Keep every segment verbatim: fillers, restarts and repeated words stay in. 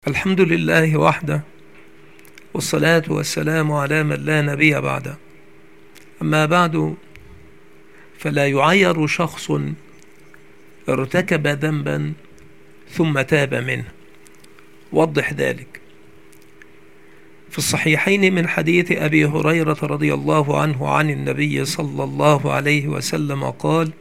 الحمد لله وحده، والصلاة والسلام على من لا نبي بعده. أما بعد، فلا يعير شخص ارتكب ذنبا ثم تاب منه. وضح ذلك. في الصحيحين من حديث أبي هريرة رضي الله عنه عن النبي صلى الله عليه وسلم قال: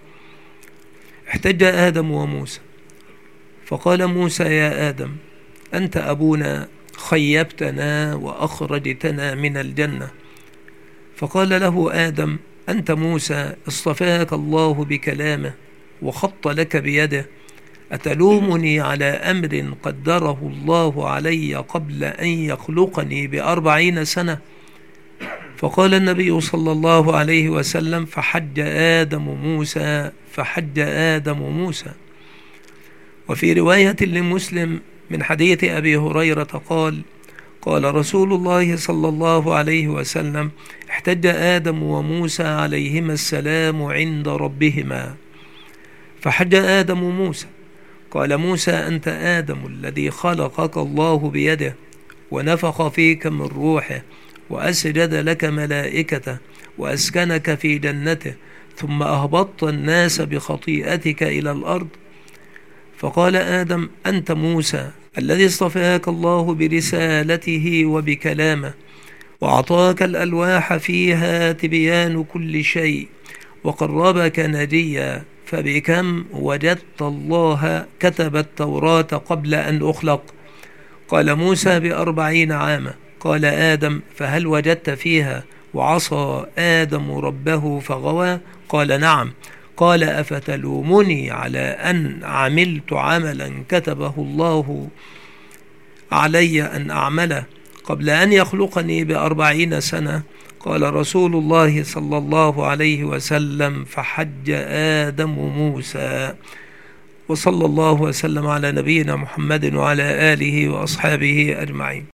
احتج آدم وموسى، فقال موسى: يا آدم، أنت أبونا، خيبتنا وأخرجتنا من الجنة. فقال له آدم: أنت موسى، اصطفاك الله بكلامه وخط لك بيده، أتلومني على أمر قدره الله علي قبل أن يخلقني بأربعين سنة؟ فقال النبي صلى الله عليه وسلم: فحج آدم موسى فحج آدم موسى. وفي رواية لمسلم من حديث أبي هريرة قال: قال رسول الله صلى الله عليه وسلم: احتج آدم وموسى عليهما السلام عند ربهما، فحج آدم موسى، قال موسى: أنت آدم الذي خلقك الله بيده ونفخ فيك من روحه وأسجد لك ملائكته وأسكنك في جنته، ثم أهبطت الناس بخطيئتك إلى الأرض. فقال آدم: أنت موسى الذي اصطفاك الله برسالته وبكلامه، وأعطاك الألواح فيها تبيان كل شيء، وقربك نجيا، فبكم وجدت الله كتب التوراة قبل أن أخلق؟ قال موسى: بأربعين عاما. قال آدم: فهل وجدت فيها وعصى آدم ربه فغوى؟ قال: نعم. قال: أفتلومني على أن عملت عملا كتبه الله علي أن أعمله قبل أن يخلقني بأربعين سنة؟ قال رسول الله صلى الله عليه وسلم: فحج آدم موسى. وصلى الله وسلم على نبينا محمد وعلى آله وأصحابه أجمعين.